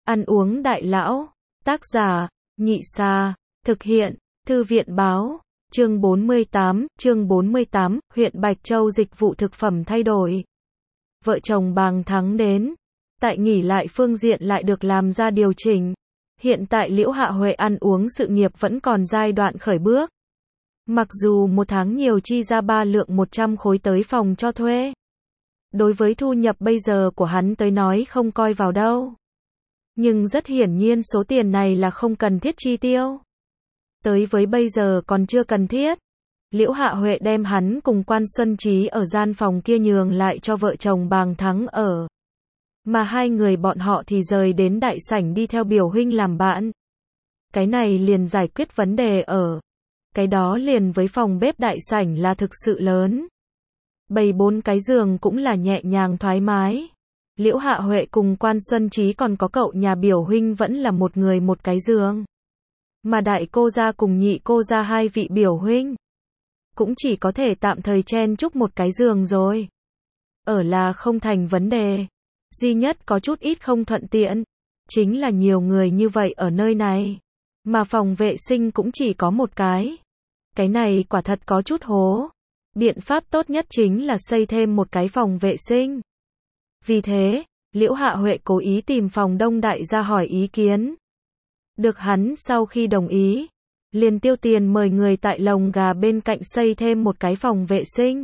Ăn uống đại lão. Tác giả, Nhị Sa. Thực hiện, Thư viện báo. Chương 48, huyện Bạch Châu dịch vụ thực phẩm thay đổi. Vợ chồng Bàng Thắng đến. Tại nghỉ lại phương diện lại được làm ra điều chỉnh. Hiện tại Liễu Hạ Huệ ăn uống sự nghiệp vẫn còn giai đoạn khởi bước. Mặc dù một tháng nhiều chi ra 3 lượng 100 khối tới phòng cho thuê. Đối với thu nhập bây giờ của hắn tới nói không coi vào đâu. Nhưng rất hiển nhiên số tiền này là không cần thiết chi tiêu. Tới với bây giờ còn chưa cần thiết. Liễu Hạ Huệ đem hắn cùng Quan Xuân Trí ở gian phòng kia nhường lại cho vợ chồng Bàng Thắng ở. Mà hai người bọn họ thì rời đến đại sảnh đi theo biểu huynh làm bạn. Cái này liền giải quyết vấn đề ở. Cái đó liền với phòng bếp đại sảnh là thực sự lớn. Bày 4 cái giường cũng là nhẹ nhàng thoải mái. Liễu Hạ Huệ cùng Quan Xuân Trí còn có cậu nhà biểu huynh vẫn là một người một cái giường. Mà đại cô gia cùng nhị cô gia hai vị biểu huynh cũng chỉ có thể tạm thời chen chúc một cái giường rồi. Ở là không thành vấn đề. Duy nhất có chút ít không thuận tiện chính là nhiều người như vậy ở nơi này. Mà phòng vệ sinh cũng chỉ có một cái. Cái này quả thật có chút hố. Biện pháp tốt nhất chính là xây thêm một cái phòng vệ sinh. Vì thế, Liễu Hạ Huệ cố ý tìm phòng Đông Đại ra hỏi ý kiến. Được hắn sau khi đồng ý, liền tiêu tiền mời người tại lồng gà bên cạnh xây thêm một cái phòng vệ sinh.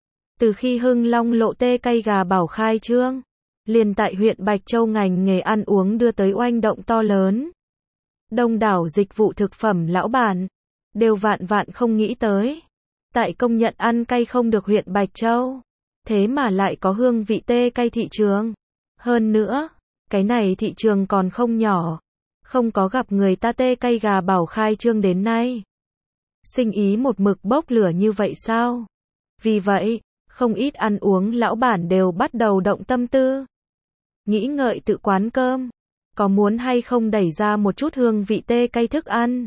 Từ khi Hưng Long lộ tê cay gà bảo khai trương, liền tại huyện Bạch Châu ngành nghề ăn uống đưa tới oanh động to lớn. Đông đảo dịch vụ thực phẩm lão bản đều vạn vạn không nghĩ tới. Tại công nhận ăn cay không được huyện Bạch Châu, thế mà lại có hương vị tê cay thị trường. Hơn nữa, cái này thị trường còn không nhỏ. Không có gặp người ta tê cay gà bảo khai trương đến nay. Sinh ý một mực bốc lửa như vậy sao? Vì vậy, không ít ăn uống lão bản đều bắt đầu động tâm tư. Nghĩ ngợi tự quán cơm. Có muốn hay không đẩy ra một chút hương vị tê cay thức ăn?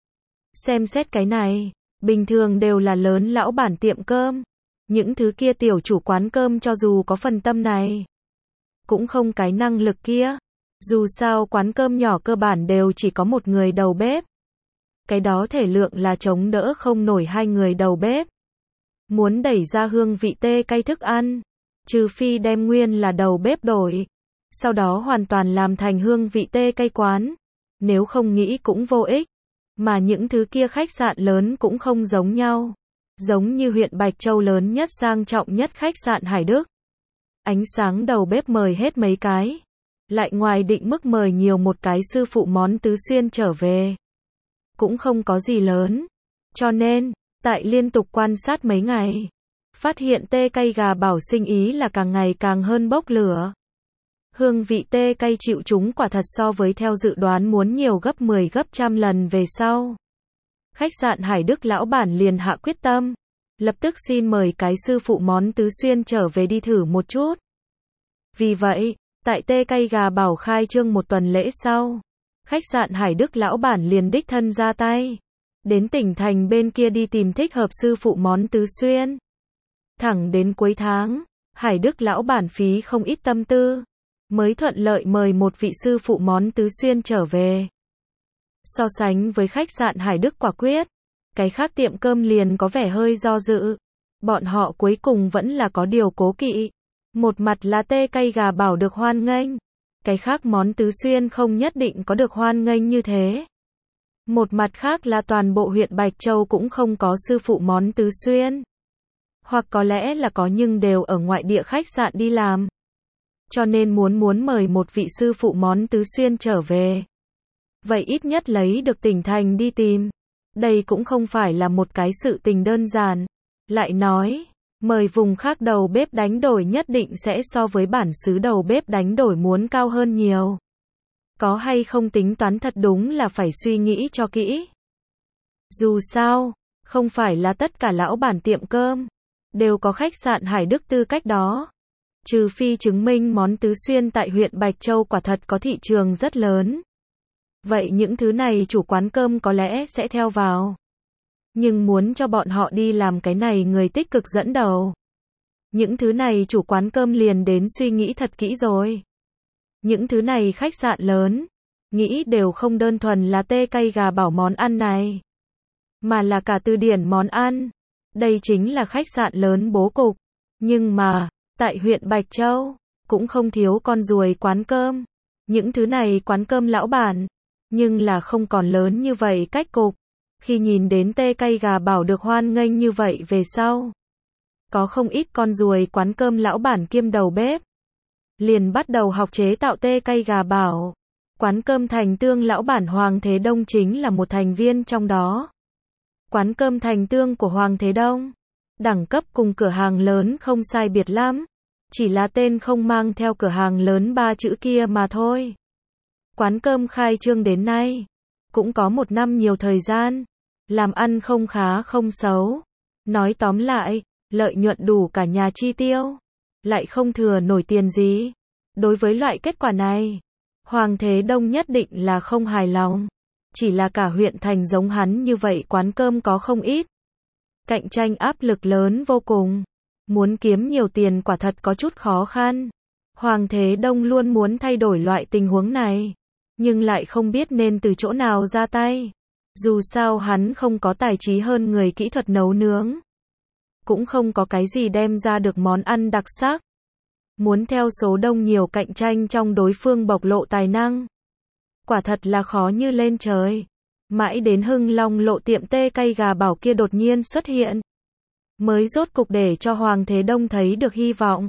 Xem xét cái này, bình thường đều là lớn lão bản tiệm cơm. Những thứ kia tiểu chủ quán cơm cho dù có phần tâm này, cũng không cái năng lực kia. Dù sao quán cơm nhỏ cơ bản đều chỉ có một người đầu bếp. Cái đó thể lượng là chống đỡ không nổi hai người đầu bếp. Muốn đẩy ra hương vị tê cay thức ăn, trừ phi đem nguyên là đầu bếp đổi, sau đó hoàn toàn làm thành hương vị tê cay quán. Nếu không nghĩ cũng vô ích. Mà những thứ kia khách sạn lớn cũng không giống nhau. Giống như huyện Bạch Châu lớn nhất sang trọng nhất khách sạn Hải Đức. Ánh sáng đầu bếp mời hết mấy cái. Lại ngoài định mức mời nhiều một cái sư phụ món tứ xuyên trở về. Cũng không có gì lớn. Cho nên, tại liên tục quan sát mấy ngày, phát hiện tê cay gà bảo sinh ý là càng ngày càng hơn bốc lửa. Hương vị tê cay chịu chúng quả thật so với theo dự đoán muốn nhiều gấp 10 gấp trăm lần về sau. Khách sạn Hải Đức lão bản liền hạ quyết tâm. Lập tức xin mời cái sư phụ món tứ xuyên trở về đi thử một chút. Vì vậy, tại tê cay gà bảo khai trương một tuần lễ sau, khách sạn Hải Đức lão bản liền đích thân ra tay. Đến tỉnh thành bên kia đi tìm thích hợp sư phụ món tứ xuyên. Thẳng đến cuối tháng, Hải Đức lão bản phí không ít tâm tư, mới thuận lợi mời một vị sư phụ món tứ xuyên trở về. So sánh với khách sạn Hải Đức quả quyết, cái khác tiệm cơm liền có vẻ hơi do dự. Bọn họ cuối cùng vẫn là có điều cố kỵ. Một mặt là tê cay gà bảo được hoan nghênh. Cái khác món tứ xuyên không nhất định có được hoan nghênh như thế. Một mặt khác là toàn bộ huyện Bạch Châu cũng không có sư phụ món tứ xuyên. Hoặc có lẽ là có nhưng đều ở ngoại địa khách sạn đi làm. Cho nên muốn mời một vị sư phụ món tứ xuyên trở về. Vậy ít nhất lấy được tỉnh thành đi tìm. Đây cũng không phải là một cái sự tình đơn giản. Lại nói, mời vùng khác đầu bếp đánh đổi nhất định sẽ so với bản xứ đầu bếp đánh đổi muốn cao hơn nhiều. Có hay không tính toán thật đúng là phải suy nghĩ cho kỹ. Dù sao, không phải là tất cả lão bản tiệm cơm đều có khách sạn Hải Đức tư cách đó. Trừ phi chứng minh món tứ xuyên tại huyện Bạch Châu quả thật có thị trường rất lớn. Vậy những thứ này chủ quán cơm có lẽ sẽ theo vào. Nhưng muốn cho bọn họ đi làm cái này người tích cực dẫn đầu. Những thứ này chủ quán cơm liền đến suy nghĩ thật kỹ rồi. Những thứ này khách sạn lớn, nghĩ đều không đơn thuần là tê cay gà bảo món ăn này, mà là cả từ điển món ăn. Đây chính là khách sạn lớn bố cục. Nhưng mà, tại huyện Bạch Châu, cũng không thiếu con ruồi quán cơm. Những thứ này quán cơm lão bản, nhưng là không còn lớn như vậy cách cục. Khi nhìn đến tê cay gà bảo được hoan nghênh như vậy về sau, có không ít con ruồi quán cơm lão bản kiêm đầu bếp, liền bắt đầu học chế tạo tê cay gà bảo. Quán cơm Thành Tương lão bản Hoàng Thế Đông chính là một thành viên trong đó. Quán cơm Thành Tương của Hoàng Thế Đông, đẳng cấp cùng cửa hàng lớn không sai biệt lắm, chỉ là tên không mang theo cửa hàng lớn 3 chữ kia mà thôi. Quán cơm khai trương đến nay, cũng có 1 năm nhiều thời gian, làm ăn không khá không xấu. Nói tóm lại, lợi nhuận đủ cả nhà chi tiêu, lại không thừa nổi tiền gì. Đối với loại kết quả này, Hoàng Thế Đông nhất định là không hài lòng. Chỉ là cả huyện thành giống hắn như vậy quán cơm có không ít. Cạnh tranh áp lực lớn vô cùng. Muốn kiếm nhiều tiền quả thật có chút khó khăn. Hoàng Thế Đông luôn muốn thay đổi loại tình huống này, nhưng lại không biết nên từ chỗ nào ra tay. Dù sao hắn không có tài trí hơn người kỹ thuật nấu nướng, cũng không có cái gì đem ra được món ăn đặc sắc. Muốn theo số đông nhiều cạnh tranh trong đối phương bộc lộ tài năng, quả thật là khó như lên trời. Mãi đến Hưng Long lộ tiệm tê cay gà bảo kia đột nhiên xuất hiện, mới rốt cục để cho Hoàng Thế Đông thấy được hy vọng.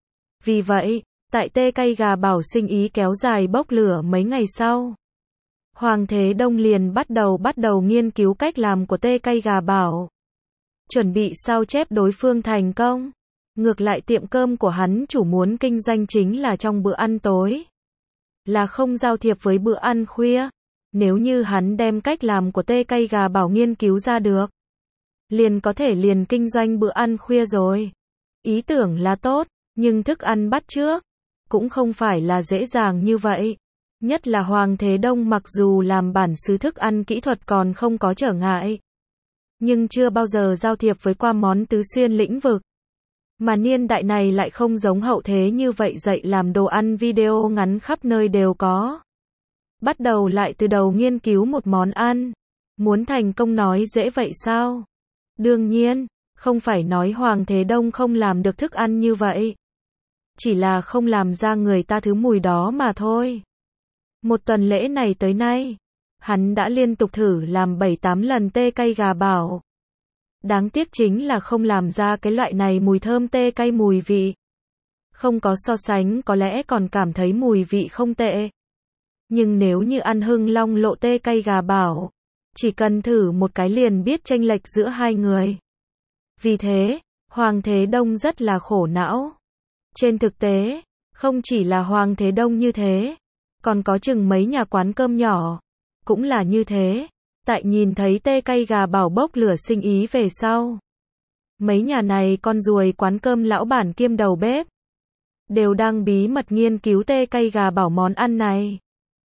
Vì vậy, tại tê cay gà bảo sinh ý kéo dài bốc lửa mấy ngày sau, Hoàng Thế Đông liền bắt đầu nghiên cứu cách làm của tê cay gà bảo, chuẩn bị sao chép đối phương thành công. Ngược lại tiệm cơm của hắn chủ muốn kinh doanh chính là trong bữa ăn tối, là không giao thiệp với bữa ăn khuya. Nếu như hắn đem cách làm của tê cay gà bảo nghiên cứu ra được, liền có thể liền kinh doanh bữa ăn khuya rồi. Ý tưởng là tốt, nhưng thức ăn bắt chước cũng không phải là dễ dàng như vậy. Nhất là Hoàng Thế Đông mặc dù làm bản xứ thức ăn kỹ thuật còn không có trở ngại, nhưng chưa bao giờ giao thiệp với qua món tứ xuyên lĩnh vực. Mà niên đại này lại không giống hậu thế như vậy dạy làm đồ ăn video ngắn khắp nơi đều có. Bắt đầu lại từ đầu nghiên cứu một món ăn. Muốn thành công nói dễ vậy sao? Đương nhiên, không phải nói Hoàng Thế Đông không làm được thức ăn như vậy. Chỉ là không làm ra người ta thứ mùi đó mà thôi. Một tuần lễ này tới nay, hắn đã liên tục thử làm 7-8 lần tê cay gà bảo. Đáng tiếc chính là không làm ra cái loại này mùi thơm tê cay mùi vị. Không có so sánh có lẽ còn cảm thấy mùi vị không tệ. Nhưng nếu như ăn Hưng Long lộ tê cay gà bảo, chỉ cần thử một cái liền biết chênh lệch giữa hai người. Vì thế, Hoàng Thế Đông rất là khổ não. Trên thực tế, không chỉ là Hoàng Thế Đông như thế, còn có chừng mấy nhà quán cơm nhỏ, cũng là như thế. Tại nhìn thấy tê cay gà bảo bốc lửa sinh ý về sau, mấy nhà này con ruồi quán cơm lão bản kiêm đầu bếp, đều đang bí mật nghiên cứu tê cay gà bảo món ăn này.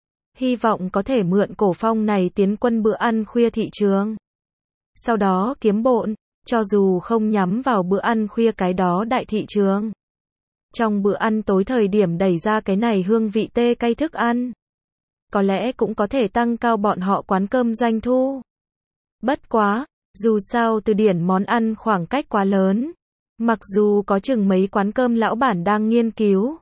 Hy vọng có thể mượn cổ phong này tiến quân bữa ăn khuya thị trường. Sau đó kiếm bộn, cho dù không nhắm vào bữa ăn khuya cái đó đại thị trường. Trong bữa ăn tối thời điểm đẩy ra cái này hương vị tê cay thức ăn, có lẽ cũng có thể tăng cao bọn họ quán cơm doanh thu. Bất quá, dù sao từ điển món ăn khoảng cách quá lớn, mặc dù có chừng mấy quán cơm lão bản đang nghiên cứu,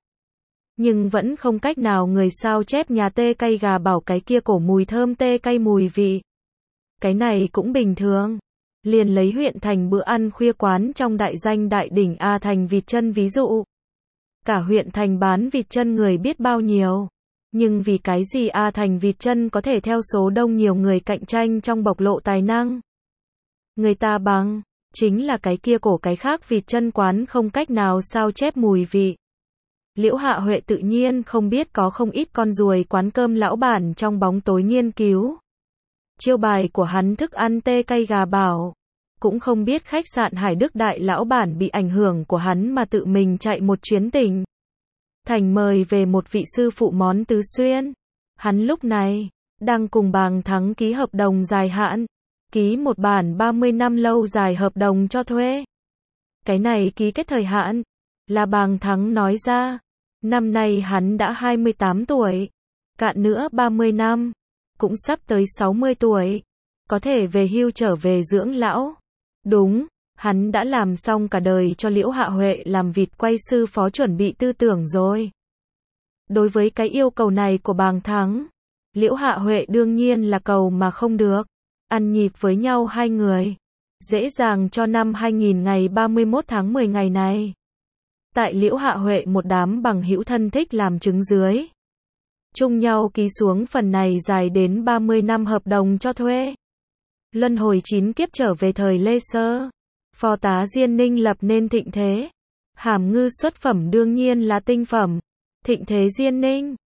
nhưng vẫn không cách nào người sao chép nhà tê cay gà bảo cái kia cổ mùi thơm tê cay mùi vị. Cái này cũng bình thường. Liền lấy huyện thành bữa ăn khuya quán trong đại danh đại đỉnh A Thành vịt chân ví dụ. Cả huyện thành bán vịt chân người biết bao nhiêu. Nhưng vì cái gì A Thành vịt chân có thể theo số đông nhiều người cạnh tranh trong bộc lộ tài năng? Người ta bằng, chính là cái kia cổ cái khác vịt chân quán không cách nào sao chép mùi vị. Liễu Hạ Huệ tự nhiên không biết có không ít con ruồi quán cơm lão bản trong bóng tối nghiên cứu chiêu bài của hắn thức ăn tê cay gà bảo. Cũng không biết khách sạn Hải Đức đại lão bản bị ảnh hưởng của hắn mà tự mình chạy một chuyến tỉnh thành mời về một vị sư phụ món tứ xuyên. Hắn lúc này đang cùng Bàng Thắng ký hợp đồng dài hạn, ký một bản 30 năm lâu dài hợp đồng cho thuê. Cái này ký kết thời hạn là Bàng Thắng nói ra, Năm nay hắn đã 28 tuổi, cạn nữa 30 năm, cũng sắp tới 60 tuổi, có thể về hưu trở về dưỡng lão. Đúng, hắn đã làm xong cả đời cho Liễu Hạ Huệ làm vịt quay sư phó chuẩn bị tư tưởng rồi. Đối với cái yêu cầu này của Bàng Thắng, Liễu Hạ Huệ đương nhiên là cầu mà không được. Ăn nhịp với nhau hai người, dễ dàng cho năm 2000 ngày 31 tháng 10 ngày này. Tại Liễu Hạ Huệ một đám bằng hữu thân thích làm chứng dưới. Chung nhau ký xuống phần này dài đến 30 năm hợp đồng cho thuê. Luân hồi 9 kiếp trở về thời Lê Sơ. Phó tá Diên Ninh lập nên thịnh thế. Hàm ngư xuất phẩm đương nhiên là tinh phẩm. Thịnh thế Diên Ninh.